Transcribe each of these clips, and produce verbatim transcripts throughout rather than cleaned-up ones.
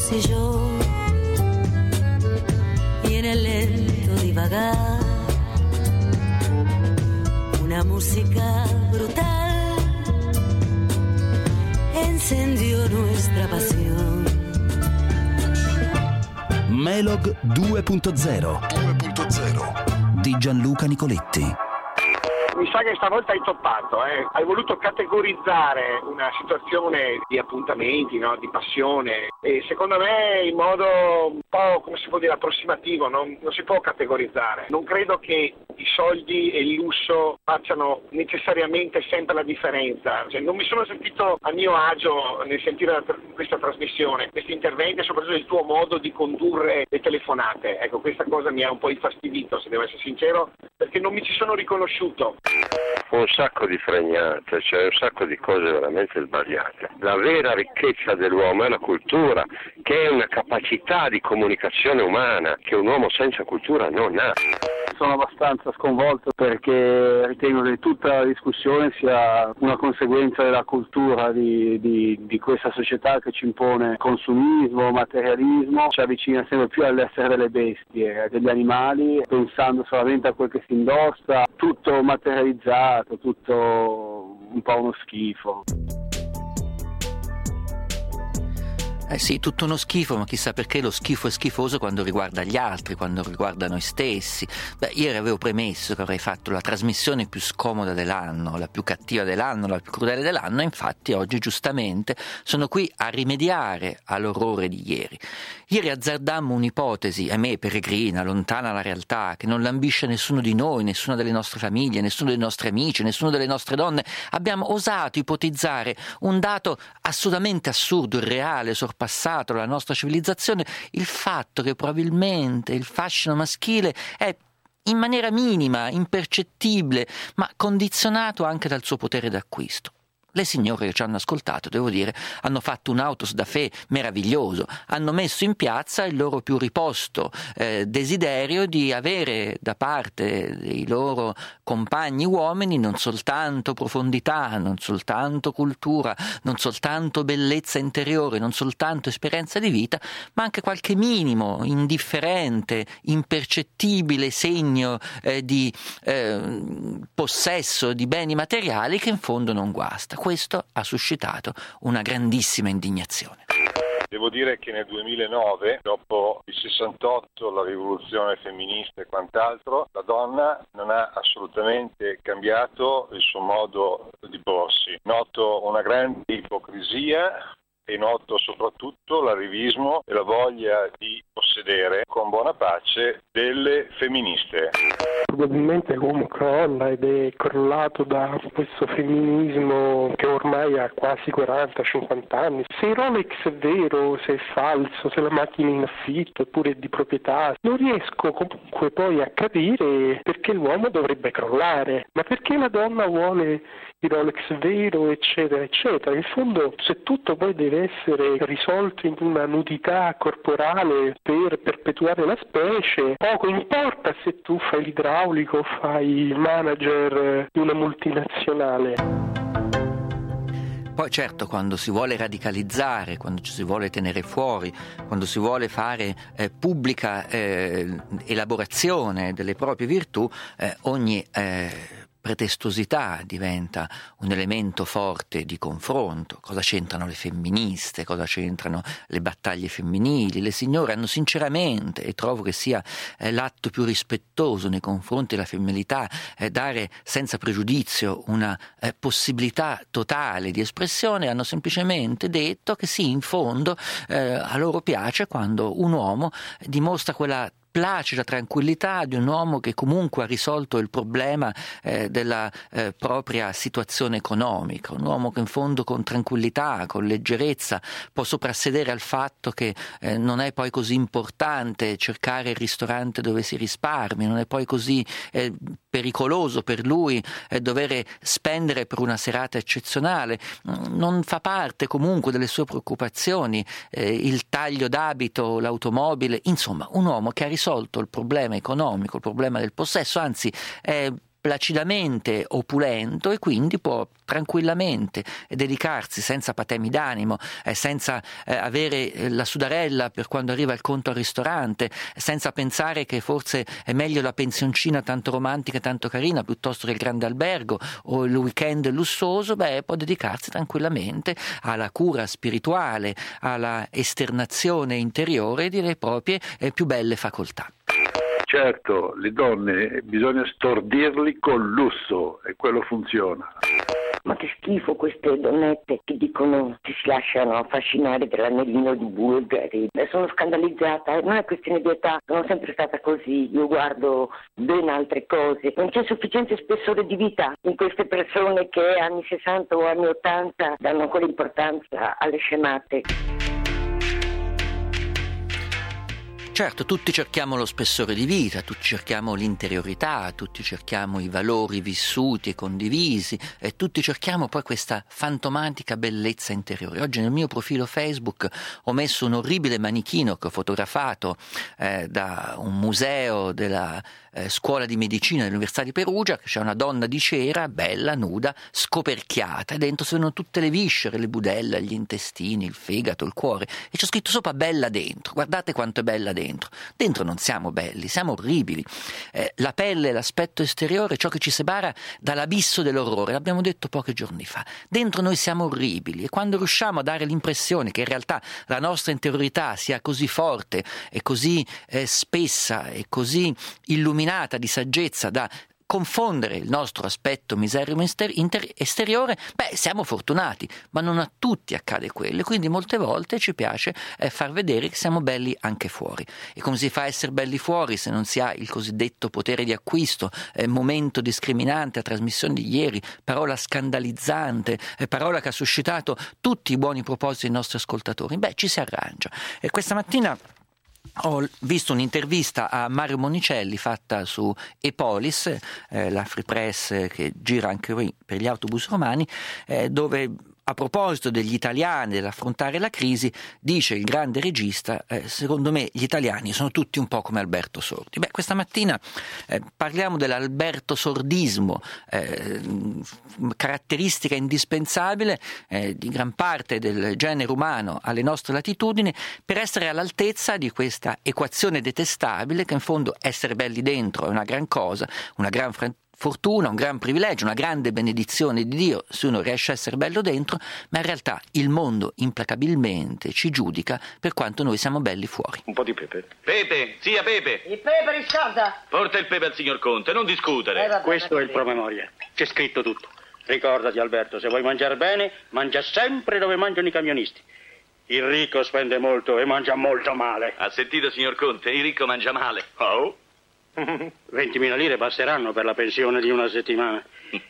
fossi io, viene lento divagar, una música brutal encendió nuestra pasión. Melog due punto zero di Gianluca Nicoletti. Mi sa che stavolta hai toppato, eh? Hai voluto categorizzare una situazione di appuntamenti, no? Di passione, e secondo me in modo un po', come si può dire, approssimativo, non, non si può categorizzare. Non credo che i soldi e il lusso facciano necessariamente sempre la differenza. Cioè, non mi sono sentito a mio agio nel sentire la, questa trasmissione, questi interventi e soprattutto il tuo modo di condurre le telefonate. Ecco, questa cosa mi ha un po' infastidito, se devo essere sincero, perché non mi ci sono riconosciuto. Un sacco di fregnate, cioè un sacco di cose veramente sbagliate. La vera ricchezza dell'uomo è la cultura, che è una capacità di comunicazione umana che un uomo senza cultura non ha. Sono abbastanza sconvolto perché ritengo che tutta la discussione sia una conseguenza della cultura di, di, di questa società che ci impone consumismo, materialismo, ci avvicina sempre più all'essere delle bestie, degli animali, pensando solamente a quel che si indossa, tutto materializzato, tutto un po' uno schifo. Eh sì, tutto uno schifo, ma chissà perché lo schifo è schifoso quando riguarda gli altri, quando riguarda noi stessi. Beh, ieri avevo premesso che avrei fatto la trasmissione più scomoda dell'anno, la più cattiva dell'anno, la più crudele dell'anno, e infatti oggi giustamente sono qui a rimediare all'orrore di ieri. Ieri azzardammo un'ipotesi, ahimè peregrina, lontana dalla realtà, che non lambisce nessuno di noi, nessuna delle nostre famiglie, nessuno dei nostri amici, nessuno delle nostre donne. Abbiamo osato ipotizzare un dato assolutamente assurdo, irreale, sorprendente, passato la nostra civilizzazione, il fatto che probabilmente il fascino maschile è in maniera minima, impercettibile, ma condizionato anche dal suo potere d'acquisto. Le signore che ci hanno ascoltato, devo dire, hanno fatto un autos da fé meraviglioso, hanno messo in piazza il loro più riposto eh, desiderio di avere da parte dei loro compagni uomini non soltanto profondità, non soltanto cultura, non soltanto bellezza interiore, non soltanto esperienza di vita, ma anche qualche minimo, indifferente, impercettibile segno eh, di eh, possesso di beni materiali che in fondo non guasta. Questo ha suscitato una grandissima indignazione. Devo dire che nel duemilanove, dopo il sessantotto, la rivoluzione femminista e quant'altro, la donna non ha assolutamente cambiato il suo modo di porsi. Noto una grande ipocrisia e noto soprattutto l'arrivismo e la voglia di possedere con buona pace delle femministe. Probabilmente l'uomo crolla ed è crollato da questo femminismo che ormai ha quasi quaranta cinquanta anni. Se il Rolex è vero, se è falso, se la macchina è in affitto oppure è di proprietà, non riesco comunque poi a capire perché l'uomo dovrebbe crollare, ma perché la donna vuole il Rolex vero, eccetera, eccetera. In fondo, se tutto poi deve essere risolto in una nudità corporale per perpetuare la specie, poco importa se tu fai l'idraulico o fai il manager di una multinazionale. Poi certo, quando si vuole radicalizzare, quando ci si vuole tenere fuori, quando si vuole fare eh, pubblica eh, elaborazione delle proprie virtù, eh, ogni eh, pretestosità diventa un elemento forte di confronto. Cosa c'entrano le femministe, cosa c'entrano le battaglie femminili? Le signore hanno sinceramente, e trovo che sia eh, l'atto più rispettoso nei confronti della femminilità, eh, dare senza pregiudizio una eh, possibilità totale di espressione, hanno semplicemente detto che sì, in fondo eh, a loro piace quando un uomo dimostra quella placida tranquillità di un uomo che comunque ha risolto il problema eh, della eh, propria situazione economica, un uomo che in fondo con tranquillità, con leggerezza può soprassedere al fatto che eh, non è poi così importante cercare il ristorante dove si risparmi, non è poi così eh, pericoloso per lui eh, dover spendere per una serata eccezionale, non fa parte comunque delle sue preoccupazioni eh, il taglio d'abito, l'automobile, insomma un uomo che ha risolto il problema economico, il problema del possesso, anzi è placidamente opulento e quindi può tranquillamente dedicarsi senza patemi d'animo, eh, senza eh, avere eh, la sudarella per quando arriva il conto al ristorante, senza pensare che forse è meglio la pensioncina tanto romantica e tanto carina piuttosto che il grande albergo o il weekend lussuoso, beh, può dedicarsi tranquillamente alla cura spirituale, alla esternazione interiore delle proprie eh, più belle facoltà. Certo, le donne bisogna stordirli col lusso e quello funziona. Ma che schifo queste donnette che dicono che si lasciano affascinare dall'anellino di Bulgari. Sono scandalizzata, non è questione di età, sono sempre stata così, io guardo ben altre cose. Non c'è sufficiente spessore di vita in queste persone che anni sessanta o anni ottanta danno ancora importanza alle scemate. Certo, tutti cerchiamo lo spessore di vita, tutti cerchiamo l'interiorità, tutti cerchiamo i valori vissuti e condivisi e tutti cerchiamo poi questa fantomatica bellezza interiore. Oggi nel mio profilo Facebook ho messo un orribile manichino che ho fotografato eh, da un museo della eh, scuola di medicina dell'Università di Perugia, che c'è una donna di cera, bella, nuda, scoperchiata, e dentro si vedono tutte le viscere, le budella, gli intestini, il fegato, il cuore, e c'è scritto sopra bella dentro. Guardate quanto è bella dentro. Dentro. Dentro non siamo belli, siamo orribili. Eh, la pelle, l'aspetto esteriore è ciò che ci separa dall'abisso dell'orrore, l'abbiamo detto pochi giorni fa. Dentro noi siamo orribili e quando riusciamo a dare l'impressione che in realtà la nostra interiorità sia così forte e così eh, spessa e così illuminata di saggezza da confondere il nostro aspetto miserrimo esteriore, beh, siamo fortunati, ma non a tutti accade quello, quindi molte volte ci piace eh, far vedere che siamo belli anche fuori. E come si fa a essere belli fuori se non si ha il cosiddetto potere di acquisto, eh, momento discriminante a trasmissione di ieri, parola scandalizzante, eh, parola che ha suscitato tutti i buoni propositi dei nostri ascoltatori? Beh, ci si arrangia. E questa mattina ho visto un'intervista a Mario Monicelli fatta su Epolis, eh, la free press che gira anche qui per gli autobus romani, eh, dove a proposito degli italiani, dell'affrontare la crisi, dice il grande regista, eh, secondo me gli italiani sono tutti un po' come Alberto Sordi. Beh, questa mattina eh, parliamo dell'Alberto Sordismo, eh, caratteristica indispensabile eh, di gran parte del genere umano alle nostre latitudini, per essere all'altezza di questa equazione detestabile che in fondo essere belli dentro è una gran cosa, una gran fran- fortuna, un gran privilegio, una grande benedizione di Dio se uno riesce a essere bello dentro, ma in realtà il mondo implacabilmente ci giudica per quanto noi siamo belli fuori. Un po' di pepe. Pepe, zia Pepe. Il pepe riscalda. Porta il pepe al signor Conte, non discutere. Eh, vabbè, Questo è il promemoria. C'è scritto tutto. Ricordati, Alberto, se vuoi mangiare bene, mangia sempre dove mangiano i camionisti. Il ricco spende molto e mangia molto male. Ha sentito, signor Conte? Il ricco mangia male. Oh? ventimila lire basteranno per la pensione di una settimana.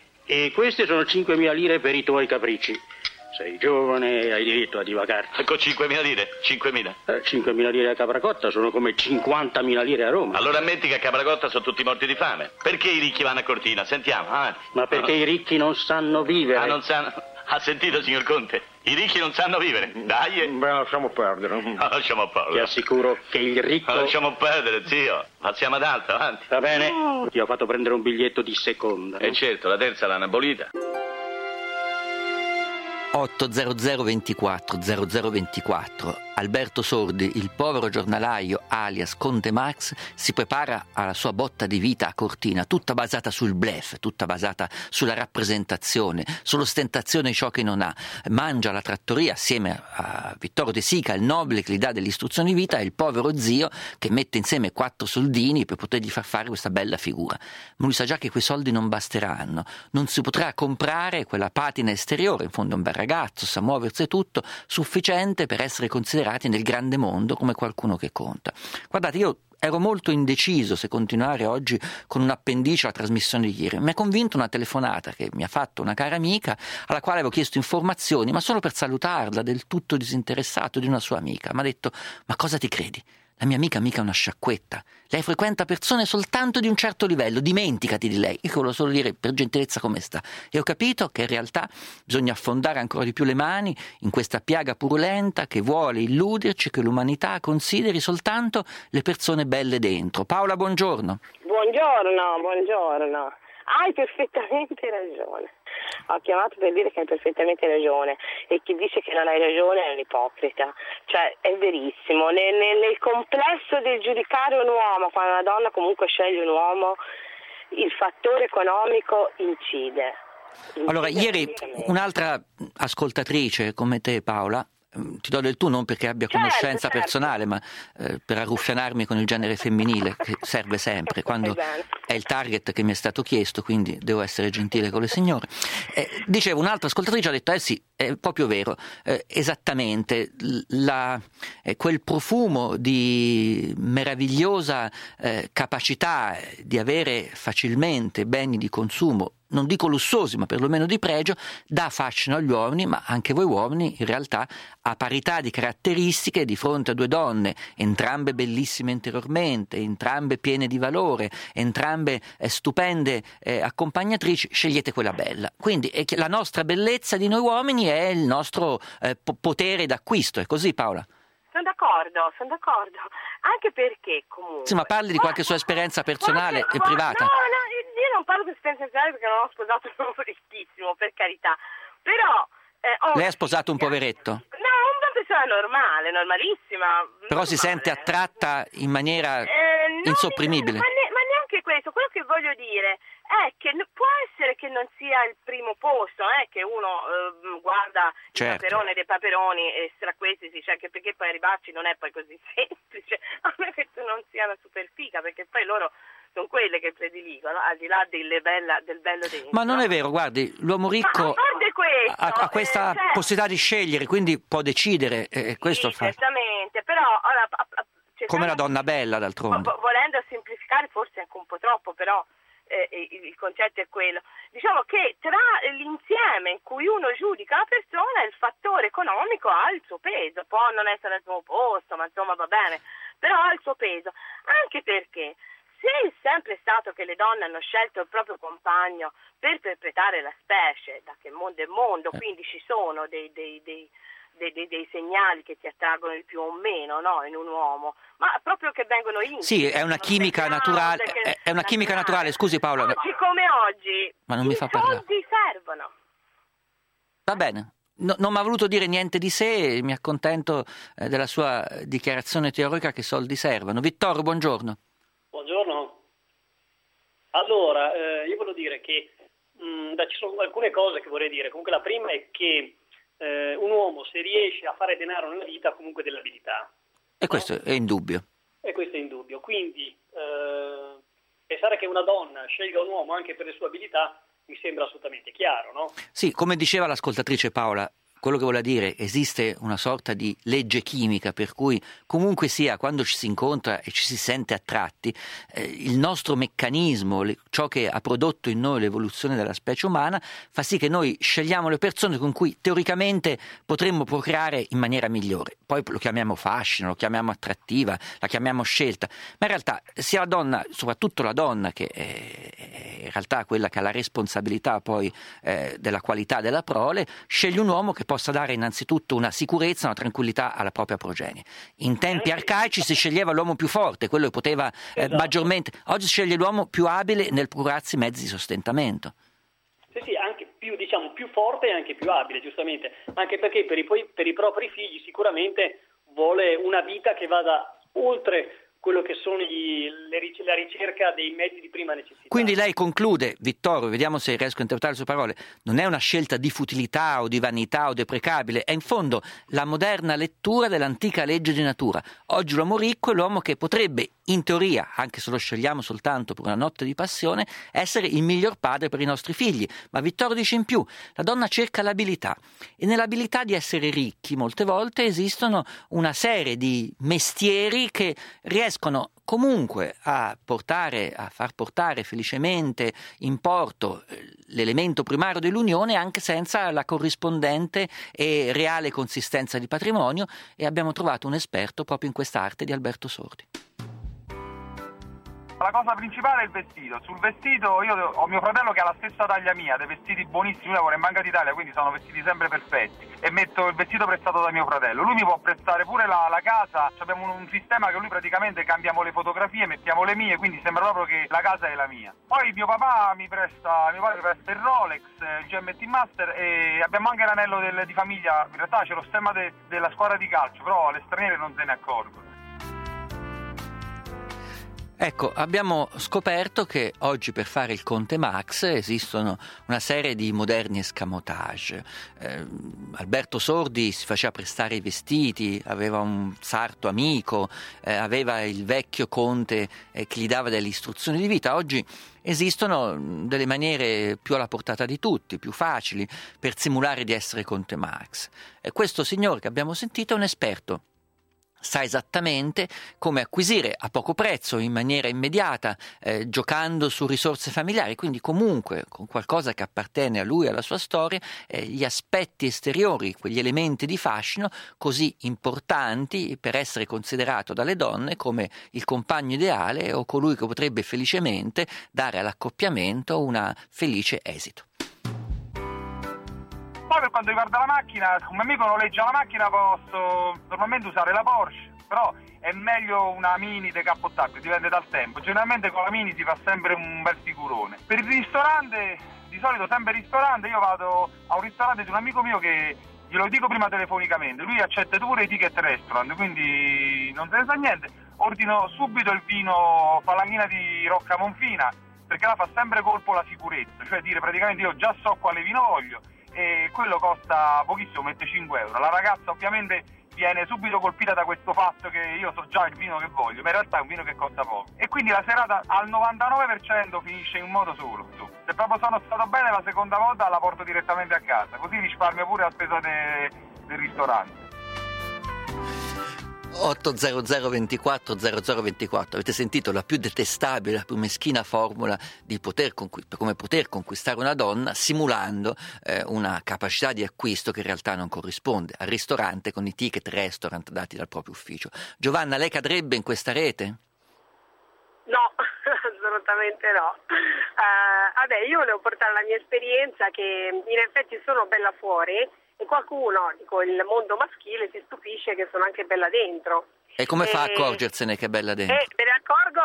E queste sono cinquemila lire per i tuoi capricci. Sei giovane e hai diritto a divagare. Con cinquemila lire? cinquemila? Eh, cinquemila lire a Capracotta sono come cinquantamila lire a Roma. Allora ammetti che a Capracotta sono tutti morti di fame. Perché i ricchi vanno a Cortina? Sentiamo, avanti. Ma perché no. i ricchi non sanno vivere. Ah, non sanno... Ha sentito, signor Conte? I ricchi non sanno vivere. Dai. Beh, lasciamo perdere. No, lasciamo perdere. Ti assicuro che il ricco... No, lasciamo perdere, zio. Passiamo ad altro, avanti. Va bene. Ti ho fatto prendere un biglietto di seconda. E eh certo, la terza l'hanno abolita. otto zero zero ventiquattro zero zero ventiquattro. Alberto Sordi, il povero giornalaio alias Conte Max, si prepara alla sua botta di vita a Cortina, tutta basata sul bluff, tutta basata sulla rappresentazione, sull'ostentazione di ciò che non ha. Mangia la trattoria assieme a Vittorio De Sica, il nobile che gli dà delle istruzioni di vita, e il povero zio che mette insieme quattro soldini per potergli far fare questa bella figura. Ma lui sa già che quei soldi non basteranno, non si potrà comprare quella patina esteriore, in fondo è un bel ragazzo, sa muoversi e tutto, sufficiente per essere considerato nel grande mondo come qualcuno che conta. Guardate, io ero molto indeciso se continuare oggi con un appendice alla trasmissione di ieri. Mi ha convinto una telefonata che mi ha fatto una cara amica, alla quale avevo chiesto informazioni, ma solo per salutarla, del tutto disinteressato, di una sua amica. Mi ha detto: ma cosa ti credi? La mia amica mica è una sciacquetta. Lei frequenta persone soltanto di un certo livello, dimenticati di lei. Io volevo solo dire per gentilezza come sta. E ho capito che in realtà bisogna affondare ancora di più le mani in questa piaga purulenta che vuole illuderci che l'umanità consideri soltanto le persone belle dentro. Paola, buongiorno. Buongiorno, buongiorno. Hai perfettamente ragione. Ho chiamato per dire che hai perfettamente ragione, e chi dice che non hai ragione è un ipocrita. Cioè, è verissimo. Nel, nel, nel complesso del giudicare un uomo, quando una donna comunque sceglie un uomo, il fattore economico incide. incide allora, ieri un'altra ascoltatrice come te, Paola, ti do del tu non perché abbia conoscenza certo, personale, certo. ma eh, per arruffianarmi con il genere femminile, che serve sempre quando è il target che mi è stato chiesto, quindi devo essere gentile con le signore. Eh, dicevo, un'altra ascoltatrice ha detto, eh sì, è proprio vero, eh, esattamente, la, eh, quel profumo di meravigliosa eh, capacità di avere facilmente beni di consumo, non dico lussuosi, ma perlomeno di pregio, dà fascino agli uomini, ma anche voi uomini, in realtà, a parità di caratteristiche, di fronte a due donne, entrambe bellissime interiormente, entrambe piene di valore, entrambe eh, stupende eh, accompagnatrici, scegliete quella bella. Quindi è che la nostra bellezza di noi uomini è il nostro eh, potere d'acquisto, è così, Paola? Sono d'accordo, sono d'accordo, anche perché comunque... Sì, ma parli di qualche sua esperienza personale qualche, e privata? No, no, io non parlo di esperienza personale perché non ho sposato un uomo ricchissimo, per carità, però... Eh, ho Lei ha sposato un poveretto? No, una persona normale, normalissima. Però normale. Si sente attratta in maniera eh, insopprimibile? Ma, ne, ma neanche questo, quello che voglio dire è che può essere che non sia il primo posto, eh, che uno eh, guarda certo. il paperone dei paperoni e tra questi si cerca, perché poi arrivarci non è poi così semplice, a meno che tu non sia una super figa, perché poi loro sono quelle che prediligono, al di là del, bella, del bello dentro. Ma non è vero, guardi, l'uomo ricco questo, ha, ha questa eh, certo. possibilità di scegliere, quindi può decidere, e eh, questo sì, fa. Certamente, però... Ora, come la donna bella, d'altronde. Volendo semplificare forse anche un po' troppo, però... Eh, il concetto è quello, diciamo che tra l'insieme in cui uno giudica la persona il fattore economico ha il suo peso, può non essere al primo posto, ma insomma va bene, però ha il suo peso, anche perché se è sempre stato che le donne hanno scelto il proprio compagno per perpetrare la specie, da che mondo è mondo, quindi ci sono dei, dei, dei Dei, dei, dei segnali che ti attraggono di più o meno, no, in un uomo, ma proprio che vengono in sì, è una chimica naturale, è, è una chimica naturale, scusi Paola. Oggi come oggi, ma non mi fa parlare. I soldi servono. Va bene, no, non mi ha voluto dire niente di sé, mi accontento eh, della sua dichiarazione teorica che soldi servono. Vittorio, buongiorno. Buongiorno. Allora, eh, io voglio dire che mh, ci sono alcune cose che vorrei dire. Comunque la prima è che Eh, un uomo, se riesce a fare denaro nella vita, ha comunque delle abilità. E questo no? è indubbio. E questo è indubbio. Quindi eh, pensare che una donna scelga un uomo anche per le sue abilità mi sembra assolutamente chiaro, no? Sì, come diceva l'ascoltatrice Paola, quello che vuole dire, esiste una sorta di legge chimica per cui comunque sia, quando ci si incontra e ci si sente attratti, eh, il nostro meccanismo, le, ciò che ha prodotto in noi l'evoluzione della specie umana, fa sì che noi scegliamo le persone con cui teoricamente potremmo procreare in maniera migliore. Poi lo chiamiamo fascino, lo chiamiamo attrattiva, la chiamiamo scelta, ma in realtà sia la donna, soprattutto la donna, che è in realtà quella che ha la responsabilità poi eh, della qualità della prole, sceglie un uomo che possa dare innanzitutto una sicurezza, una tranquillità alla propria progenie. In tempi arcaici si sceglieva l'uomo più forte, quello che poteva eh, esatto. maggiormente. Oggi si sceglie l'uomo più abile nel procurarsi mezzi di sostentamento. Sì, sì, anche più, diciamo, più forte e anche più abile, giustamente. Anche perché per i, per i propri figli sicuramente vuole una vita che vada oltre quello che sono gli, le, la ricerca dei mezzi di prima necessità. Quindi lei conclude, Vittorio, vediamo se riesco a interpretare le sue parole, non è una scelta di futilità o di vanità o deprecabile, è in fondo la moderna lettura dell'antica legge di natura. Oggi l'uomo ricco è l'uomo che potrebbe, in teoria, anche se lo scegliamo soltanto per una notte di passione, essere il miglior padre per i nostri figli. Ma Vittorio dice in più, la donna cerca l'abilità, e nell'abilità di essere ricchi molte volte esistono una serie di mestieri che riescono comunque a portare, a far portare felicemente in porto l'elemento primario dell'unione anche senza la corrispondente e reale consistenza di patrimonio, e abbiamo trovato un esperto proprio in quest'arte di Alberto Sordi. La cosa principale è il vestito. Sul vestito io ho mio fratello che ha la stessa taglia mia, dei vestiti buonissimi, lui lavora in Banca d'Italia, quindi sono vestiti sempre perfetti, e metto il vestito prestato da mio fratello. Lui mi può prestare pure la, la casa, abbiamo un, un sistema che lui praticamente cambiamo le fotografie, mettiamo le mie, quindi sembra proprio che la casa è la mia. Poi mio papà mi presta, mio padre presta il Rolex, il G M T Master, e abbiamo anche l'anello del, di famiglia. In realtà c'è lo stemma de, della squadra di calcio, però le straniere non se ne accorgono. Ecco, abbiamo scoperto che oggi per fare il Conte Max esistono una serie di moderni escamotage. Eh, Alberto Sordi si faceva prestare i vestiti, aveva un sarto amico, eh, aveva il vecchio conte eh, che gli dava delle istruzioni di vita. Oggi esistono delle maniere più alla portata di tutti, più facili, per simulare di essere Conte Max. E questo signore che abbiamo sentito è un esperto. Sa esattamente come acquisire a poco prezzo, in maniera immediata, eh, giocando su risorse familiari, quindi comunque con qualcosa che appartiene a lui e alla sua storia, eh, gli aspetti esteriori, quegli elementi di fascino così importanti per essere considerato dalle donne come il compagno ideale o colui che potrebbe felicemente dare all'accoppiamento una felice esito. Poi per quanto riguarda la macchina, un mio amico noleggia la macchina, posso normalmente usare la Porsche, però è meglio una Mini decappottabile, dipende dal tempo. Generalmente con la Mini si fa sempre un bel figurone. Per il ristorante, di solito sempre ristorante, io vado a un ristorante di un amico mio che glielo dico prima telefonicamente, lui accetta pure i ticket restaurant, quindi non se ne sa niente. Ordino subito il vino Falanghina di Rocca Monfina, perché là fa sempre colpo la sicurezza, cioè dire praticamente io già so quale vino voglio, e quello costa pochissimo, mette cinque euro. La ragazza ovviamente viene subito colpita da questo fatto che io so già il vino che voglio, ma in realtà è un vino che costa poco. E quindi la serata al novantanove per cento finisce in un modo solo. Se proprio sono stato bene la seconda volta la porto direttamente a casa, così risparmio pure la spesa de, del ristorante. otto zero zero ventiquattro zero zero ventiquattro, avete sentito la più detestabile, la più meschina formula di poter conquist- come poter conquistare una donna simulando eh, una capacità di acquisto che in realtà non corrisponde, al ristorante con i ticket restaurant dati dal proprio ufficio. Giovanna, lei cadrebbe in questa rete? No, assolutamente no. Uh, vabbè, io volevo portare la mia esperienza, che in effetti sono bella fuori, e qualcuno, dico, il mondo maschile si stupisce che sono anche bella dentro. E come e, fa a accorgersene che è bella dentro? E me ne accorgo,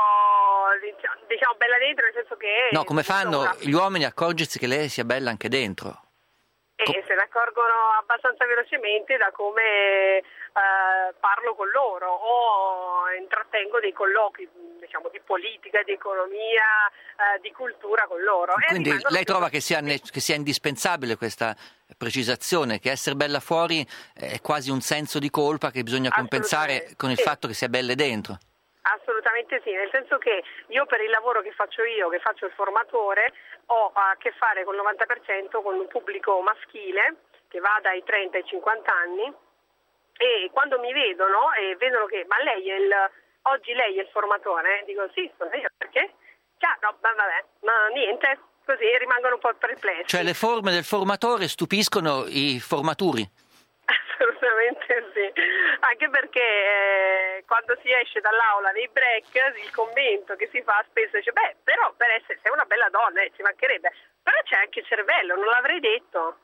diciamo, bella dentro nel senso che... No, come fanno una... gli uomini a accorgersi che lei sia bella anche dentro? E Co- se ne accorgono abbastanza velocemente da come eh, parlo con loro o intrattengo dei colloqui, diciamo, di politica, di economia, eh, di cultura con loro. Quindi e lei trova che sia, ne- che sia indispensabile questa precisazione, che essere bella fuori è quasi un senso di colpa che bisogna compensare con il sì. fatto che sia belle dentro? Assolutamente sì, nel senso che io per il lavoro che faccio io, che faccio il formatore, ho a che fare col novanta per cento con un pubblico maschile che va dai trenta ai cinquanta anni, e quando mi vedono e vedono che ma lei è il oggi lei è il formatore, dico sì, sono io, perché? Cioè, no, vabbè, no, niente, così rimangono un po' perplessi. Cioè le forme del formatore stupiscono i formaturi? Assolutamente sì, anche perché eh, quando si esce dall'aula nei break il commento che si fa spesso dice beh, però per essere sei una bella donna, eh, ci mancherebbe, però c'è anche il cervello, non l'avrei detto.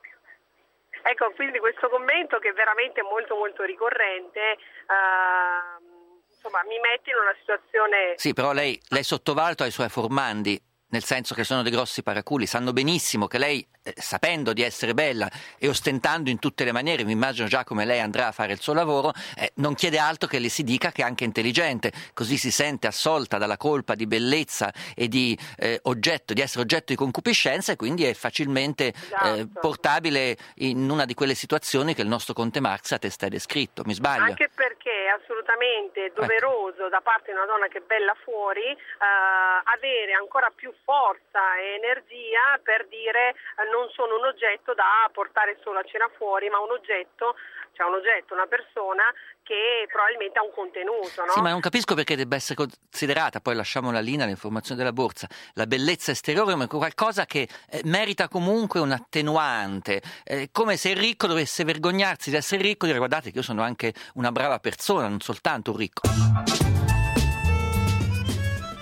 Ecco, quindi questo commento che è veramente molto molto ricorrente, eh, insomma mi mette in una situazione... Sì, però lei, lei sottovaluta i suoi formandi, nel senso che sono dei grossi paraculi, sanno benissimo che lei, eh, sapendo di essere bella e ostentando in tutte le maniere, mi immagino già come lei andrà a fare il suo lavoro, eh, non chiede altro che le si dica che è anche intelligente, così si sente assolta dalla colpa di bellezza e di eh, oggetto, di essere oggetto di concupiscenza, e quindi è facilmente esatto. eh, portabile in una di quelle situazioni che il nostro Conte Max ha testé descritto, mi sbaglio? Anche perché è assolutamente doveroso, ecco, da parte di una donna che è bella fuori, eh, avere ancora più forza e energia per dire eh, non sono un oggetto da portare solo a cena fuori, ma un oggetto, cioè un oggetto, una persona che probabilmente ha un contenuto, no? Sì, ma non capisco perché debba essere considerata, poi lasciamo la linea all'informazione della borsa, la bellezza esteriore come qualcosa che eh, merita comunque un attenuante, eh, come se il ricco dovesse vergognarsi di essere ricco e dire guardate che io sono anche una brava persona, non soltanto un ricco.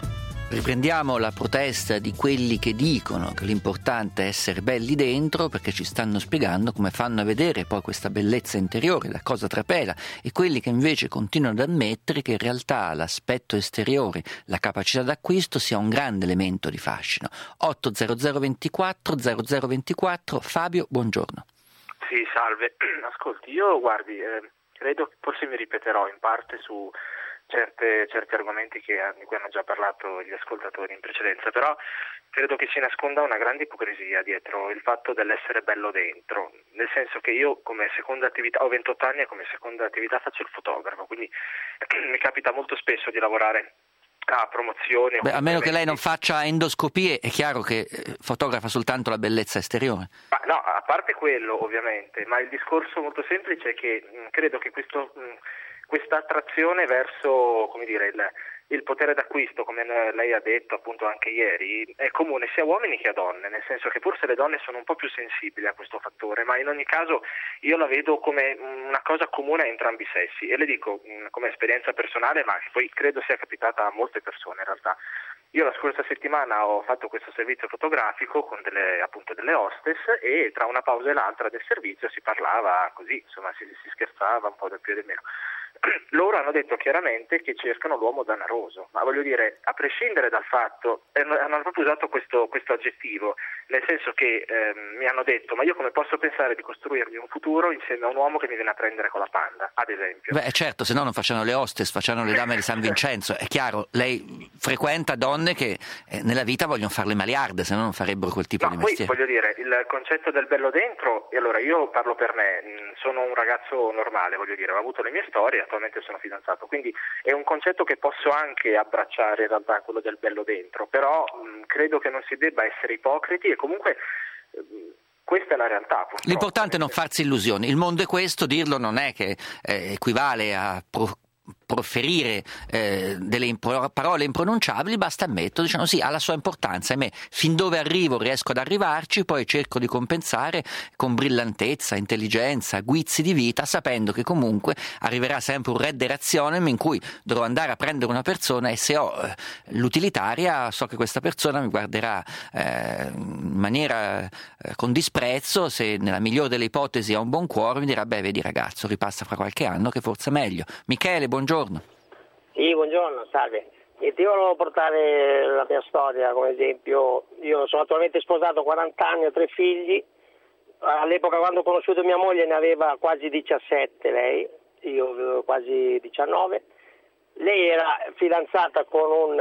Riprendiamo la protesta di quelli che dicono che l'importante è essere belli dentro, perché ci stanno spiegando come fanno a vedere poi questa bellezza interiore, la cosa trapela, e quelli che invece continuano ad ammettere che in realtà l'aspetto esteriore, la capacità d'acquisto sia un grande elemento di fascino. otto zero zero ventiquattro zero zero ventiquattro, Fabio, buongiorno. Sì, salve. Ascolti, io guardi, eh, credo che forse mi ripeterò in parte su Certe, certi argomenti che, di cui hanno già parlato gli ascoltatori in precedenza, però credo che si nasconda una grande ipocrisia dietro il fatto dell'essere bello dentro, nel senso che io come seconda attività, ho ventotto anni e come seconda attività faccio il fotografo, quindi mi capita molto spesso di lavorare a promozione. Beh, a meno che lei non faccia endoscopie, è chiaro che eh, fotografa soltanto la bellezza esteriore. Ma no, a parte quello ovviamente, ma il discorso molto semplice è che mh, credo che questo... Mh, questa attrazione verso, come dire, il, il potere d'acquisto, come lei ha detto appunto anche ieri, è comune sia a uomini che a donne, nel senso che forse le donne sono un po' più sensibili a questo fattore, ma in ogni caso io la vedo come una cosa comune a entrambi i sessi, e le dico come esperienza personale, ma poi credo sia capitata a molte persone in realtà. Io la scorsa settimana ho fatto questo servizio fotografico con delle, appunto delle hostess, e tra una pausa e l'altra del servizio si parlava così, insomma si, si scherzava un po' del più e del meno. Loro hanno detto chiaramente che cercano l'uomo danaroso, ma voglio dire, a prescindere dal fatto, hanno proprio usato questo, questo aggettivo, nel senso che ehm, mi hanno detto, ma io come posso pensare di costruirmi un futuro insieme a un uomo che mi viene a prendere con la panda, ad esempio. Beh certo, se no non facciano le hostess, facciano le dame di San Vincenzo, è chiaro, lei frequenta donne che eh, nella vita vogliono fare le maliarde, se no non farebbero quel tipo no, di poi, mestiere. Voglio dire, il concetto del bello dentro, e allora io parlo per me, sono un ragazzo normale, voglio dire, ho avuto le mie storie, attualmente sono fidanzato, quindi è un concetto che posso anche abbracciare in realtà, quello del bello dentro, però mh, credo che non si debba essere ipocriti, e comunque mh, questa è la realtà. Purtroppo. L'importante è non farsi illusioni, il mondo è questo, dirlo non è che eh, equivale a pro- proferire eh, delle impro- parole impronunciabili, basta ammettere, diciamo sì, ha la sua importanza, e me fin dove arrivo riesco ad arrivarci, poi cerco di compensare con brillantezza, intelligenza, guizzi di vita, sapendo che comunque arriverà sempre un redde rationem in cui dovrò andare a prendere una persona, e se ho eh, l'utilitaria so che questa persona mi guarderà eh, in maniera eh, con disprezzo, se nella migliore delle ipotesi ha un buon cuore mi dirà beh vedi ragazzo, ripassa fra qualche anno che forse è meglio. Michele, buongiorno. Sì, buongiorno, salve. E ti volevo portare la mia storia come esempio. Io sono attualmente sposato, quaranta anni, ho tre figli. All'epoca quando ho conosciuto mia moglie ne aveva quasi diciassette lei, io avevo quasi diciannove. Lei era fidanzata con un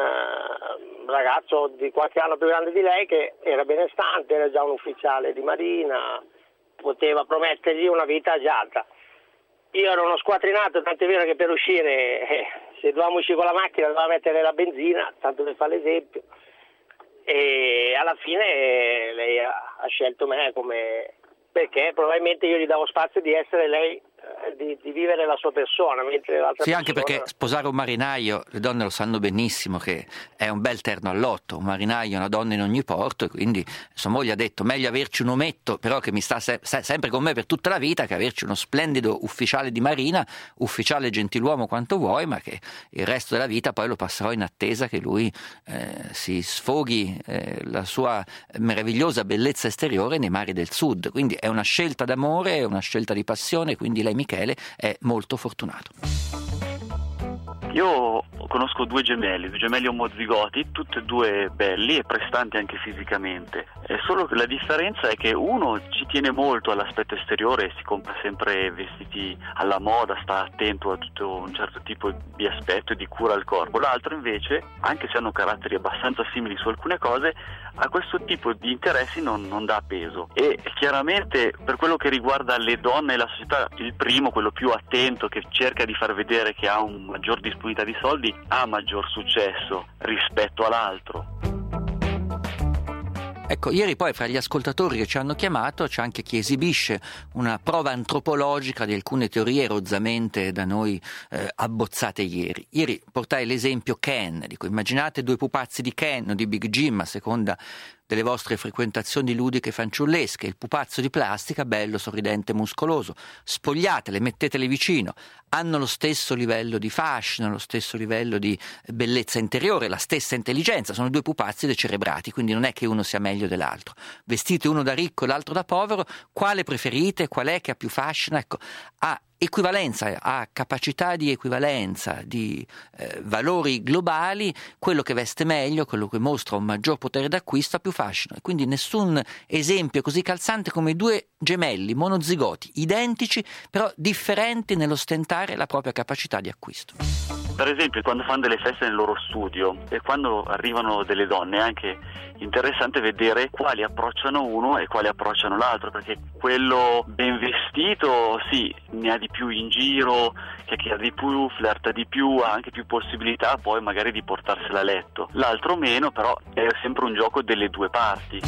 ragazzo di qualche anno più grande di lei che era benestante, era già un ufficiale di marina, poteva promettergli una vita agiata. Io ero uno squattrinato, tant'è vero che per uscire, eh, se dovevamo uscire con la macchina doveva mettere la benzina, tanto per fare l'esempio, e alla fine eh, lei ha, ha scelto me come, perché probabilmente io gli davo spazio di essere lei, eh, di, di vivere la sua persona, mentre l'altra sì, persona... anche perché sposare un marinaio, le donne lo sanno benissimo che è un bel terno all'otto, un marinaio è una donna in ogni porto, e quindi sua moglie ha detto meglio averci un ometto però che mi sta se- se- sempre con me per tutta la vita, che averci uno splendido ufficiale di marina, ufficiale gentiluomo quanto vuoi, ma che il resto della vita poi lo passerò in attesa che lui eh, si sfoghi eh, la sua meravigliosa bellezza esteriore nei mari del sud. Quindi è una scelta d'amore, è una scelta di passione, quindi lei Michele è molto fortunato. Io conosco due gemelli, due gemelli omozigoti, tutti e due belli e prestanti anche fisicamente, eh, solo che la differenza è che uno ci tiene molto all'aspetto esteriore, si compra sempre vestiti alla moda, sta attento a tutto un certo tipo di aspetto e di cura al corpo, l'altro invece, anche se hanno caratteri abbastanza simili su alcune cose, a questo tipo di interessi non, non dà peso. E chiaramente per quello che riguarda le donne e la società, il primo, quello più attento, che cerca di far vedere che ha un maggior disponibilità di soldi, ha maggior successo rispetto all'altro. Ecco, ieri poi fra gli ascoltatori che ci hanno chiamato c'è anche chi esibisce una prova antropologica di alcune teorie rozzamente da noi eh, abbozzate ieri. Ieri portai l'esempio Ken, dico immaginate due pupazzi di Ken o di Big Jim a seconda delle vostre frequentazioni ludiche fanciullesche, il pupazzo di plastica bello, sorridente, muscoloso. Spogliatele, mettetele vicino, hanno lo stesso livello di fascino, lo stesso livello di bellezza interiore, la stessa intelligenza, sono due pupazzi decerebrati, quindi non è che uno sia meglio dell'altro. Vestite uno da ricco e l'altro da povero, quale preferite? Qual è che ha più fascino? Ecco, ha equivalenza, ha capacità di equivalenza, di eh, valori globali, quello che veste meglio, quello che mostra un maggior potere d'acquisto ha più fascino, e quindi nessun esempio così calzante come i due gemelli monozigoti, identici però differenti nell'ostentare la propria capacità di acquisto. Per esempio, quando fanno delle feste nel loro studio e quando arrivano delle donne è anche interessante vedere quali approcciano uno e quali approcciano l'altro, perché quello ben vestito sì, ne ha di più in giro, chiacchiera di più, flirta di più, ha anche più possibilità poi magari di portarsela a letto. L'altro meno, però è sempre un gioco delle due parti.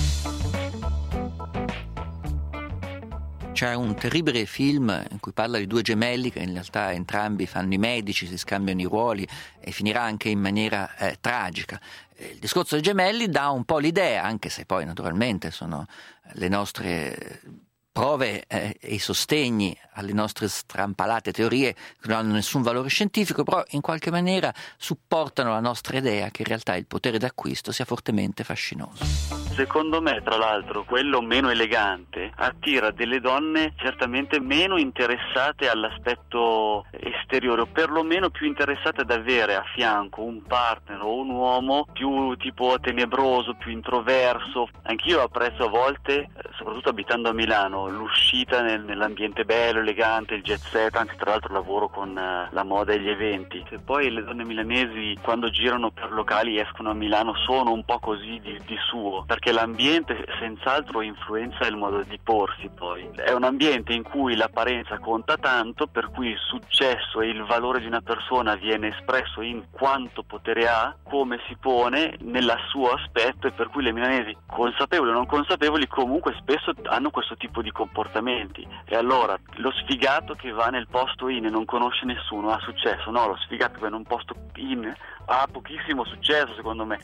C'è un terribile film in cui parla di due gemelli che in realtà entrambi fanno i medici, si scambiano i ruoli e finirà anche in maniera eh, tragica. Il discorso dei gemelli dà un po' l'idea, anche se poi naturalmente sono le nostre prove eh, e i sostegni alle nostre strampalate teorie che non hanno nessun valore scientifico, però in qualche maniera supportano la nostra idea che in realtà il potere d'acquisto sia fortemente fascinoso. Secondo me, tra l'altro, quello meno elegante attira delle donne certamente meno interessate all'aspetto esteriore, o perlomeno più interessate ad avere a fianco un partner o un uomo più tipo tenebroso, più introverso. Anch'io apprezzo a volte, soprattutto abitando a Milano, l'uscita nel, nell'ambiente bello, elegante, il jet set, anzi tra l'altro lavoro con uh, la moda e gli eventi. E poi le donne milanesi quando girano per locali, escono a Milano, sono un po' così di, di suo, perché l'ambiente senz'altro influenza il modo di porsi poi. È un ambiente in cui l'apparenza conta tanto, per cui il successo e il valore di una persona viene espresso in quanto potere ha, come si pone nel suo aspetto, e per cui le milanesi, consapevoli o non consapevoli, comunque spesso hanno questo tipo di comportamenti. E allora lo sfigato che va nel posto in e non conosce nessuno ha successo, no, lo sfigato che va in un posto in ha pochissimo successo, secondo me.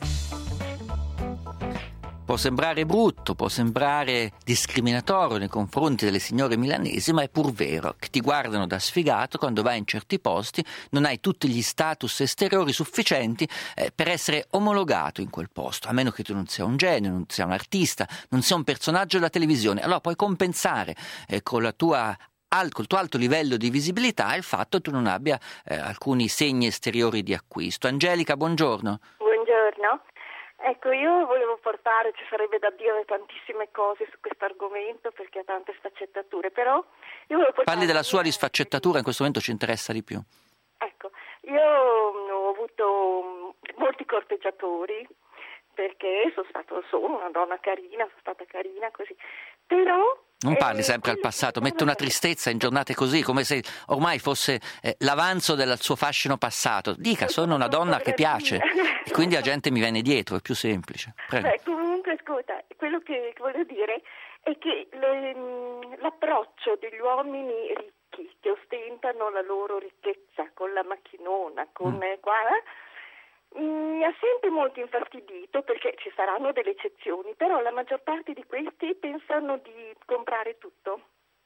Può sembrare brutto, può sembrare discriminatorio nei confronti delle signore milanesi, ma è pur vero che ti guardano da sfigato quando vai in certi posti, non hai tutti gli status esteriori sufficienti eh, per essere omologato in quel posto, a meno che tu non sia un genio, non sia un artista, non sia un personaggio della televisione. Allora puoi compensare eh, con la tua Al, col tuo alto livello di visibilità il fatto che tu non abbia eh, alcuni segni esteriori di acquisto. Angelica, buongiorno. Buongiorno. Ecco, io volevo portare, ci sarebbe da dire tantissime cose su questo argomento perché ha tante sfaccettature, però io volevo portare... Parli della sua risfaccettatura, in questo momento ci interessa di più. Ecco, io ho avuto molti corteggiatori perché sono stato sono una donna carina, sono stata carina così, però... Non parli sempre al passato, mette una tristezza in giornate così, come se ormai fosse eh, l'avanzo del suo fascino passato. Dica, sono una donna che piace e quindi la gente mi viene dietro, è più semplice. Prego. Beh, comunque, ascolta, quello che voglio dire è che le, l'approccio degli uomini ricchi che ostentano la loro ricchezza con la macchinona, con mm. qua... mi ha sempre molto infastidito, perché ci saranno delle eccezioni, però la maggior parte di questi pensano di comprare tutto.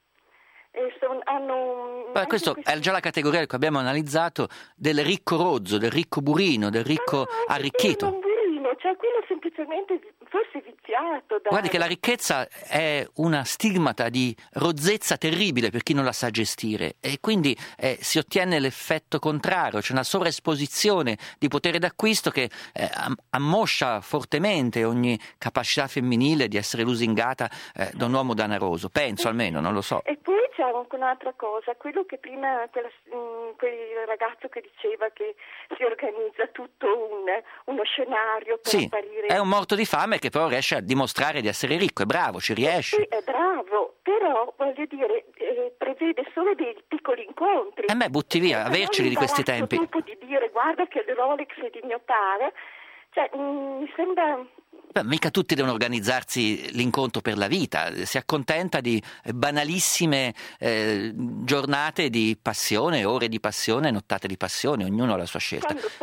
E son, hanno Beh, questo questi... è già la categoria che abbiamo analizzato del ricco rozzo, del ricco burino, del ricco no, arricchito. Non burino, cioè quello semplicemente forse viziato. Da... Guardi che la ricchezza è una stigmata di rozzezza terribile per chi non la sa gestire, e quindi eh, si ottiene l'effetto contrario, c'è una sovraesposizione di potere d'acquisto che eh, ammoscia fortemente ogni capacità femminile di essere lusingata eh, da un uomo danaroso, penso almeno, non lo so. E poi c'è anche un'altra cosa, quello che prima quella, mh, quel ragazzo che diceva che si organizza tutto un, uno scenario per sì, apparire... è un morto di fame che però riesce a dimostrare di essere ricco, è bravo, ci riesce. Sì, è bravo, però voglio dire, eh, prevede solo dei piccoli incontri. E me butti via, averceli di questi tempi. Dopo di dire guarda che il Rolex è di mio padre, cioè mh, mi sembra... Beh, mica tutti devono organizzarsi l'incontro per la vita, si accontenta di banalissime eh, giornate di passione, ore di passione, nottate di passione, ognuno ha la sua scelta. Quando fanno una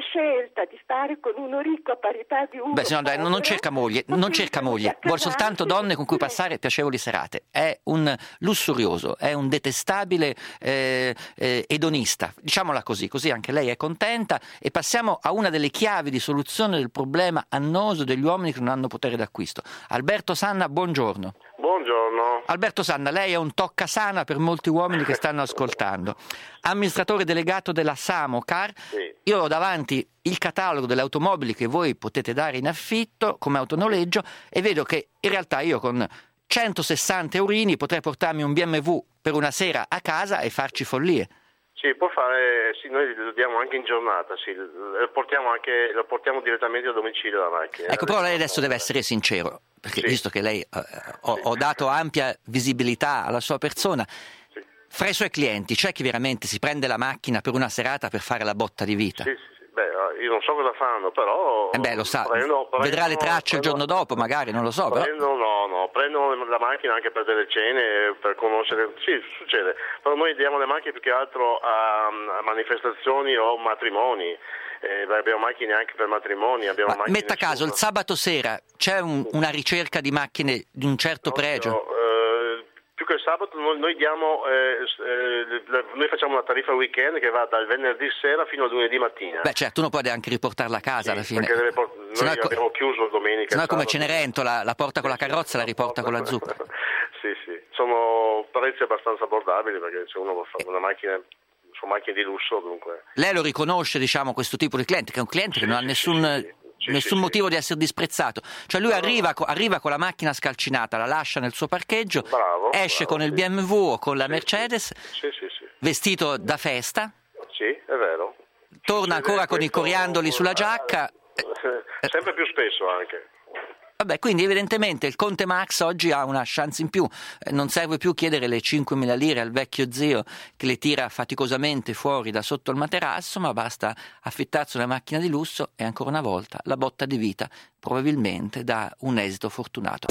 scelta di stare con uno ricco a parità di uno Beh, signora, dai, non povero, cerca moglie, non cerca moglie, vuole soltanto donne con cui passare piacevoli serate. È un lussurioso, è un detestabile eh, eh, edonista, diciamola così, così anche lei è contenta. E passiamo a una delle chiavi di soluzione del problema annoso degli uomini che non hanno potere d'acquisto. Alberto Sanna, buongiorno. Buongiorno. Alberto Sanna, lei è un toccasana per molti uomini che stanno ascoltando. Amministratore delegato della Samocar, sì. Io ho davanti il catalogo delle automobili che voi potete dare in affitto come autonoleggio e vedo che in realtà io con centosessanta eurini potrei portarmi un B M W per una sera a casa e farci follie. Sì, può fare, sì, noi lo diamo anche in giornata, sì, lo portiamo anche, lo portiamo direttamente a domicilio la macchina. Ecco, però lei adesso deve essere sincero, perché sì. visto che lei eh, ho, sì. ho dato ampia visibilità alla sua persona, sì. fra i suoi clienti c'è chi veramente si prende la macchina per una serata per fare la botta di vita? Sì, sì, sì. Beh, io non so cosa fanno, però... Eh beh, lo sa, prendo, prendo, vedrà le tracce prendo, il giorno dopo, magari, non lo so, prendo, però... No, no, prendono la macchina anche per delle cene, per conoscere... Sì, succede, però noi diamo le macchine più che altro a, a manifestazioni o matrimoni. Eh, abbiamo macchine anche per matrimoni, abbiamo macchine... Metta caso, il sabato sera c'è un, una ricerca di macchine di un certo no, pregio? No, eh, più che il sabato noi, noi diamo eh, eh, noi facciamo una tariffa weekend che va dal venerdì sera fino al lunedì mattina. Beh certo, uno può anche riportarla a casa sì, alla fine. Perché deve port- noi sennò abbiamo chiuso domenica. Se no è come sabato. Cenerentola, la porta con la carrozza e la riporta con la zucca. Sì, sì, sono prezzi abbastanza abbordabili perché se uno vuole fare una macchina, sono macchine di lusso dunque. Lei lo riconosce, diciamo, questo tipo di cliente, che è un cliente sì, che non ha nessun... Sì, sì. Sì, nessun sì, motivo sì. di essere disprezzato, cioè lui no, arriva, no. arriva con la macchina scalcinata, la lascia nel suo parcheggio, bravo, esce bravo, con il sì. B M W o con la sì, Mercedes sì, sì, sì. vestito da festa, sì, è vero. torna sì, ancora con questo... i coriandoli sulla giacca, sempre più spesso anche. Vabbè, quindi evidentemente il Conte Max oggi ha una chance in più, eh, non serve più chiedere le cinquemila lire al vecchio zio che le tira faticosamente fuori da sotto il materasso, ma basta affittarsi una macchina di lusso e ancora una volta la botta di vita probabilmente dà un esito fortunato.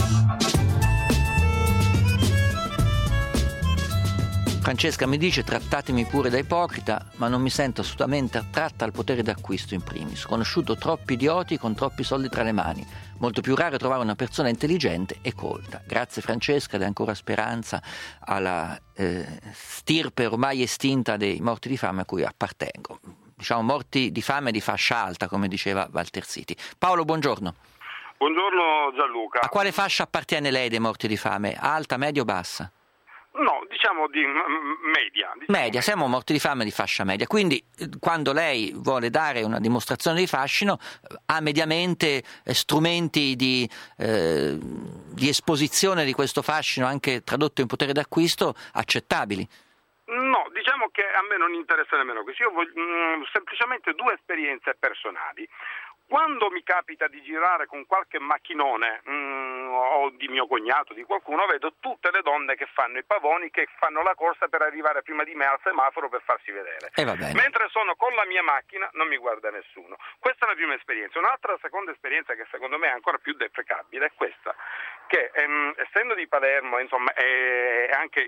Francesca mi dice: trattatemi pure da ipocrita, ma non mi sento assolutamente attratta al potere d'acquisto in primis. Ho conosciuto troppi idioti con troppi soldi tra le mani. Molto più raro trovare una persona intelligente e colta. Grazie Francesca, ed ancora speranza alla eh, stirpe ormai estinta dei morti di fame a cui appartengo. Diciamo morti di fame di fascia alta, come diceva Walter Siti. Paolo, buongiorno. Buongiorno Gianluca. A quale fascia appartiene lei dei morti di fame? Alta, media o bassa? No, diciamo di m- media. Diciamo media, siamo morti di fame di fascia media, quindi quando lei vuole dare una dimostrazione di fascino ha mediamente eh, strumenti di, eh, di esposizione di questo fascino anche tradotto in potere d'acquisto accettabili. No, diciamo che a me non interessa nemmeno questo, io voglio mh, semplicemente due esperienze personali. Quando mi capita di girare con qualche macchinone mh, o di mio cognato, di qualcuno, vedo tutte le donne che fanno i pavoni, che fanno la corsa per arrivare prima di me al semaforo per farsi vedere. Eh, va bene. Mentre sono con la mia macchina non mi guarda nessuno. Questa è la prima esperienza. Un'altra seconda esperienza che secondo me è ancora più deprecabile è questa, che ehm, essendo di Palermo, insomma, e anche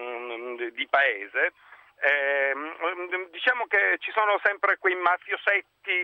ehm, di paese, Eh, diciamo che ci sono sempre quei mafiosetti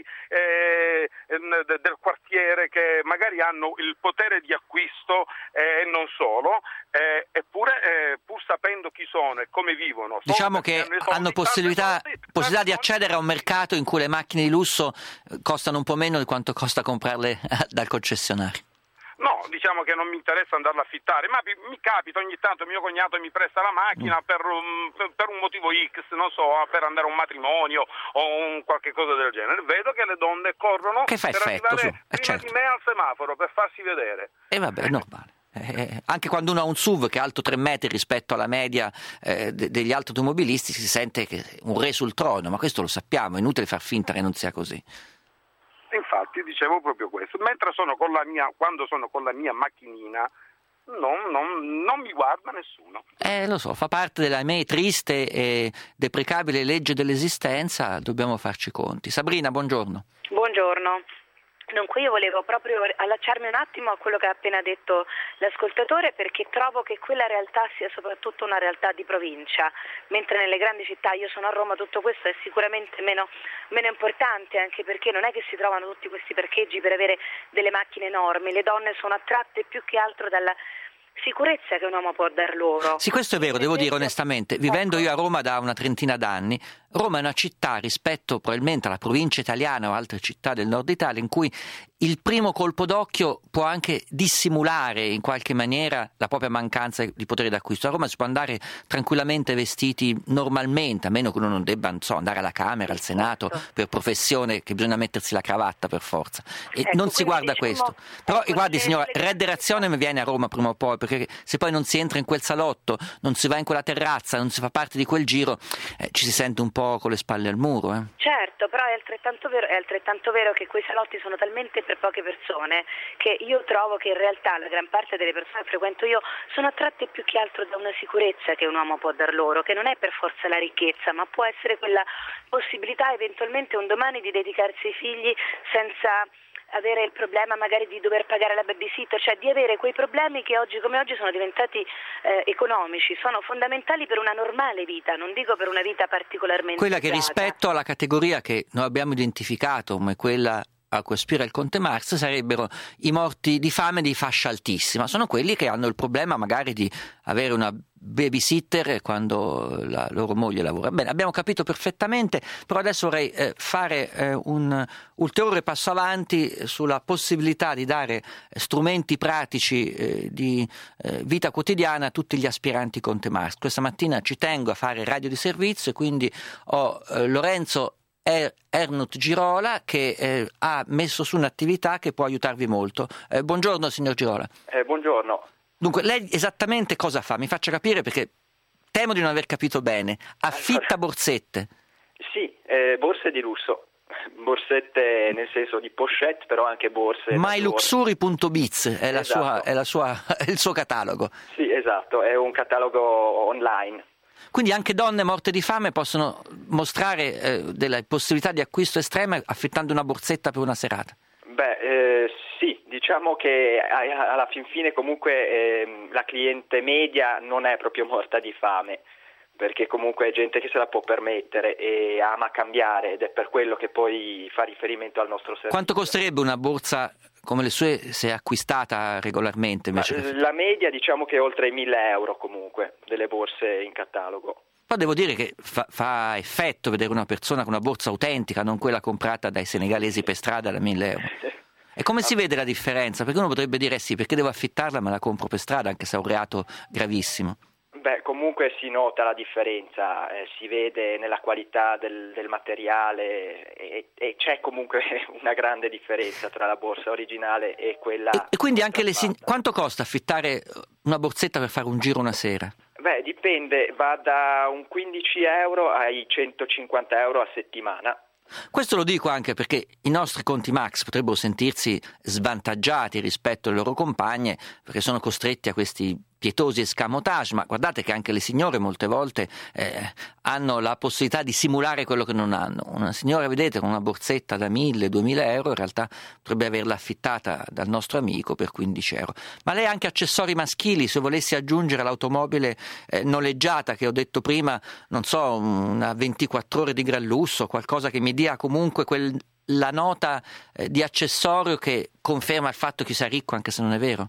eh, del quartiere che magari hanno il potere di acquisto e eh, non solo, eh, eppure eh, pur sapendo chi sono e come vivono, diciamo che hanno, hanno possibilità, possibilità di accedere a un mercato in cui le macchine di lusso costano un po' meno di quanto costa comprarle dal concessionario. No, diciamo che non mi interessa andarla a affittare, ma mi capita ogni tanto mio cognato mi presta la macchina mm. per, um, per un motivo X, non so, per andare a un matrimonio o un qualche cosa del genere. Vedo che le donne corrono che fa per effetto, arrivare su. prima eh, certo. di me al semaforo per farsi vedere. E eh, vabbè, è normale. Eh, anche quando uno ha un S U V che è alto tre metri rispetto alla media eh, de- degli altri automobilisti si sente che un re sul trono, ma questo lo sappiamo, è inutile far finta che non sia così. Infatti dicevo proprio questo, mentre sono con la mia, quando sono con la mia macchinina non, non, non mi guarda nessuno. Eh lo so, fa parte della mia triste e deprecabile legge dell'esistenza, dobbiamo farci conti. Sabrina, buongiorno. Buongiorno. Dunque io volevo proprio allacciarmi un attimo a quello che ha appena detto l'ascoltatore, perché trovo che quella realtà sia soprattutto una realtà di provincia, mentre nelle grandi città, io sono a Roma, tutto questo è sicuramente meno, meno importante, anche perché non è che si trovano tutti questi parcheggi per avere delle macchine enormi, le donne sono attratte più che altro dalla sicurezza che un uomo può dar loro. Sì, questo è vero, devo dire onestamente, vivendo io a Roma da una trentina d'anni, Roma è una città rispetto probabilmente alla provincia italiana o altre città del nord Italia in cui il primo colpo d'occhio può anche dissimulare in qualche maniera la propria mancanza di potere d'acquisto. A Roma si può andare tranquillamente vestiti normalmente, a meno che uno non debba non so, andare alla Camera, al Senato, per professione, che bisogna mettersi la cravatta per forza. E ecco, non si guarda diciamo, questo. Però ecco, guardi signora, le... Rederazione mi viene a Roma prima o poi, perché se poi non si entra in quel salotto, non si va in quella terrazza, non si fa parte di quel giro, eh, ci si sente un po' con le spalle al muro. Eh. Certo, però è altrettanto vero, è altrettanto vero che quei salotti sono talmente per poche persone che io trovo che in realtà la gran parte delle persone che frequento io sono attratte più che altro da una sicurezza che un uomo può dar loro, che non è per forza la ricchezza, ma può essere quella possibilità eventualmente un domani di dedicarsi ai figli senza avere il problema magari di dover pagare la babysitter, cioè di avere quei problemi che oggi come oggi sono diventati eh, economici, sono fondamentali per una normale vita, non dico per una vita particolarmente quella che usata. Rispetto alla categoria che noi abbiamo identificato come quella a cui aspira il Conte Marx sarebbero i morti di fame di fascia altissima, sono quelli che hanno il problema magari di avere una babysitter quando la loro moglie lavora. Bene, abbiamo capito perfettamente, però adesso vorrei eh, fare eh, un ulteriore passo avanti sulla possibilità di dare strumenti pratici eh, di eh, vita quotidiana a tutti gli aspiranti Conte Marx. Questa mattina ci tengo a fare radio di servizio e quindi ho eh, Lorenzo Er- Ernut Girola che eh, ha messo su un'attività che può aiutarvi molto. Eh, buongiorno signor Girola. Eh, buongiorno. Dunque, lei esattamente cosa fa? Mi faccia capire perché temo di non aver capito bene. Affitta borsette? Sì, eh, borse di lusso. Borsette nel senso di pochette, però anche borse. my luxury punto biz è, la esatto. sua, è, la sua, è il suo catalogo. Sì, esatto, è un catalogo online. Quindi anche donne morte di fame possono mostrare eh, delle possibilità di acquisto estreme affittando una borsetta per una serata? Beh, eh, sì, diciamo che alla fin fine comunque eh, la cliente media non è proprio morta di fame, perché comunque è gente che se la può permettere e ama cambiare ed è per quello che poi fa riferimento al nostro servizio. Quanto costerebbe una borsa come le sue se acquistata regolarmente? Invece che... La media diciamo che è oltre i mille euro comunque delle borse in catalogo. Però devo dire che fa, fa effetto vedere una persona con una borsa autentica, non quella comprata dai senegalesi per strada da mille euro. E come si vede la differenza? Perché uno potrebbe dire sì, perché devo affittarla ma la compro per strada, anche se è un reato gravissimo. Beh, comunque si nota la differenza, eh, si vede nella qualità del, del materiale e, e c'è comunque una grande differenza tra la borsa originale e quella... E, e quindi anche le sin- quanto costa affittare una borsetta per fare un giro una sera? Beh, dipende, va da un quindici euro ai centocinquanta euro a settimana. Questo lo dico anche perché i nostri conti Max potrebbero sentirsi svantaggiati rispetto alle loro compagne perché sono costretti a questi pietosi escamotage, ma guardate che anche le signore molte volte eh, hanno la possibilità di simulare quello che non hanno. Una signora, vedete, con una borsetta da mille, duemila euro in realtà potrebbe averla affittata dal nostro amico per quindici euro. Ma lei ha anche accessori maschili, se volessi aggiungere l'automobile eh, noleggiata che ho detto prima, non so, una ventiquattro ore di gran lusso, qualcosa che mi dia comunque quel, la nota eh, di accessorio che conferma il fatto che sia ricco anche se non è vero.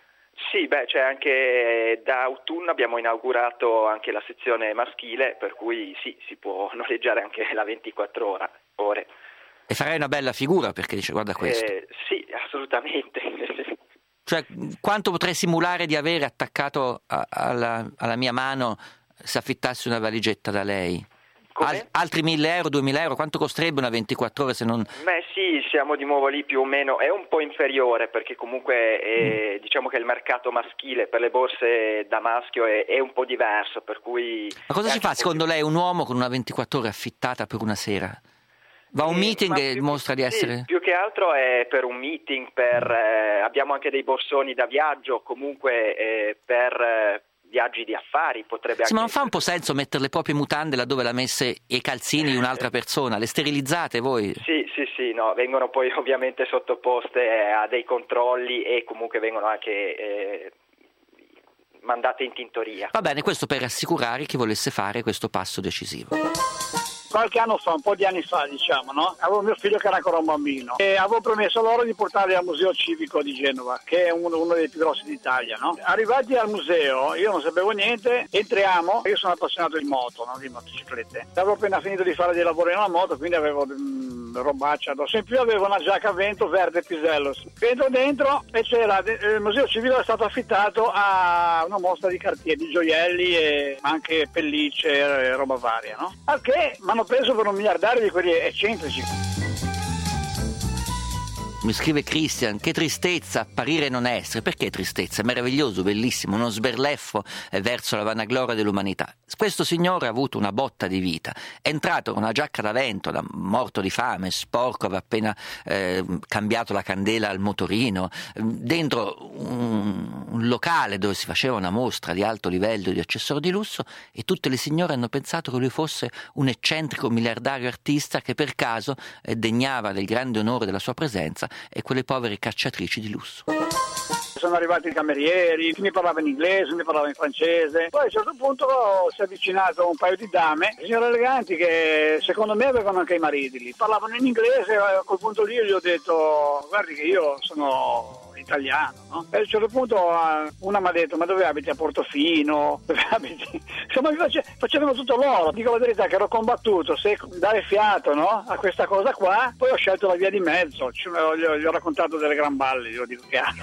Sì, beh, c'è anche da autunno abbiamo inaugurato anche la sezione maschile, per cui sì, si può noleggiare anche la ventiquattro ore. E farei una bella figura perché dice guarda questo. Eh, sì, assolutamente. Cioè, quanto potrei simulare di avere attaccato a, alla, alla mia mano se affittassi una valigetta da lei? Al, altri mille euro, duemila euro, quanto costerebbe una ventiquattro ore se non... Beh sì, siamo di nuovo lì più o meno, è un po' inferiore perché comunque è, mm. diciamo che il mercato maschile per le borse da maschio è, è un po' diverso, per cui... Ma cosa si fa secondo lei un uomo con una ventiquattro ore affittata per una sera? Va a un eh, meeting e dimostra di essere... Sì, più che altro è per un meeting, per, eh, abbiamo anche dei borsoni da viaggio, comunque eh, per... Eh, viaggi di affari, potrebbe Sì, anche ma non fa un po' senso mettere le proprie mutande laddove l'ha messe e i calzini di un'altra persona? Le sterilizzate voi? Sì, sì, sì, no, vengono poi ovviamente sottoposte a dei controlli e comunque vengono anche eh, mandate in tintoria. Va bene, questo per rassicurare chi volesse fare questo passo decisivo. Qualche anno fa, un po' di anni fa diciamo, no? Avevo mio figlio che era ancora un bambino e avevo promesso loro di portarli al Museo Civico di Genova, che è uno, uno dei più grossi d'Italia, no? Arrivati al museo, io non sapevo niente, entriamo, io sono appassionato di moto, no? Di motociclette. Avevo appena finito di fare dei lavori nella moto, quindi avevo mh, robaccia addosso. In più avevo una giacca a vento verde Pisello. Entro dentro e c'era, il Museo Civico è stato affittato a una mostra di cartier, di gioielli e anche pellicce e roba varia, no? Al che mi hanno preso per un miliardario di quelli eccentrici. Mi scrive Christian, che tristezza apparire e non essere. Perché tristezza? È meraviglioso, bellissimo, uno sberleffo verso la vanagloria dell'umanità. Questo signore ha avuto una botta di vita, è entrato con una giacca da vento, da morto di fame, sporco, aveva appena eh, cambiato la candela al motorino, dentro un, un locale dove si faceva una mostra di alto livello di accessori di lusso, e tutte le signore hanno pensato che lui fosse un eccentrico miliardario artista che per caso eh, degnava del grande onore della sua presenza e quelle povere cacciatrici di lusso. Sono arrivati i camerieri, chi mi parlava in inglese, mi parlava in francese. Poi a un certo punto si è avvicinato un paio di dame, signore eleganti, che secondo me avevano anche i mariti lì. Parlavano in inglese, a quel punto lì gli ho detto, guardi che io sono italiano, no? E a un certo punto una mi ha detto, ma dove abiti? A Portofino? Dove abiti? Insomma, face, facevano tutto loro. Dico la verità che ero combattuto, se dare fiato, no? A questa cosa qua, poi ho scelto la via di mezzo, gli ho, gli ho raccontato delle gran balle, glielo dico chiaro.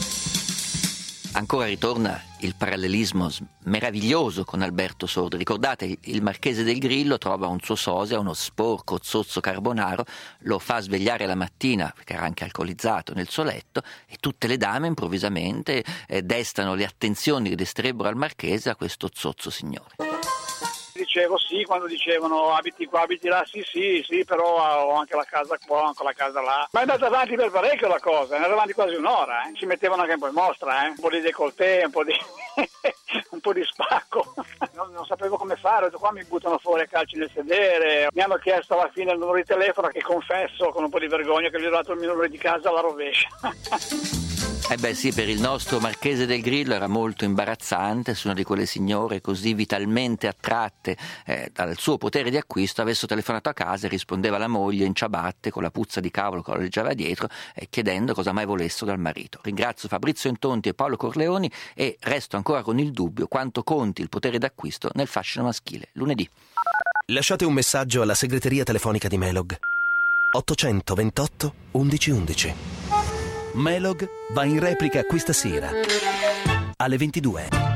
Ancora ritorna il parallelismo meraviglioso con Alberto Sordi. Ricordate, il Marchese del Grillo trova un suo sosia, uno sporco zozzo carbonaro, lo fa svegliare la mattina, perché era anche alcolizzato, nel suo letto, e tutte le dame improvvisamente eh, destano le attenzioni che desterebbero al Marchese a questo zozzo signore. Dicevo sì, quando dicevano abiti qua, abiti là, sì sì, sì, però ho anche la casa qua, ho anche la casa là. Ma è andata avanti per parecchio la cosa, è andata avanti quasi un'ora, eh. Ci mettevano anche un po' in mostra, eh. Un po' di décolleté, un po' di un po' di spacco. Non, non sapevo come fare, ho detto qua mi buttano fuori a calci nel sedere. Mi hanno chiesto alla fine il numero di telefono, che confesso con un po' di vergogna che gli ho dato il mio numero di casa alla rovescia. Eh beh sì, per il nostro Marchese del Grillo era molto imbarazzante se una di quelle signore così vitalmente attratte eh, dal suo potere di acquisto avesse telefonato a casa e rispondeva la moglie in ciabatte con la puzza di cavolo che lo leggeva dietro, eh, chiedendo cosa mai volessero dal marito. Ringrazio Fabrizio Intonti e Paolo Corleoni e resto ancora con il dubbio quanto conti il potere d'acquisto nel fascino maschile. Lunedì. Lasciate un messaggio alla segreteria telefonica di Melog ottocentoventotto undici undici. Melog va in replica questa sera alle ventidue.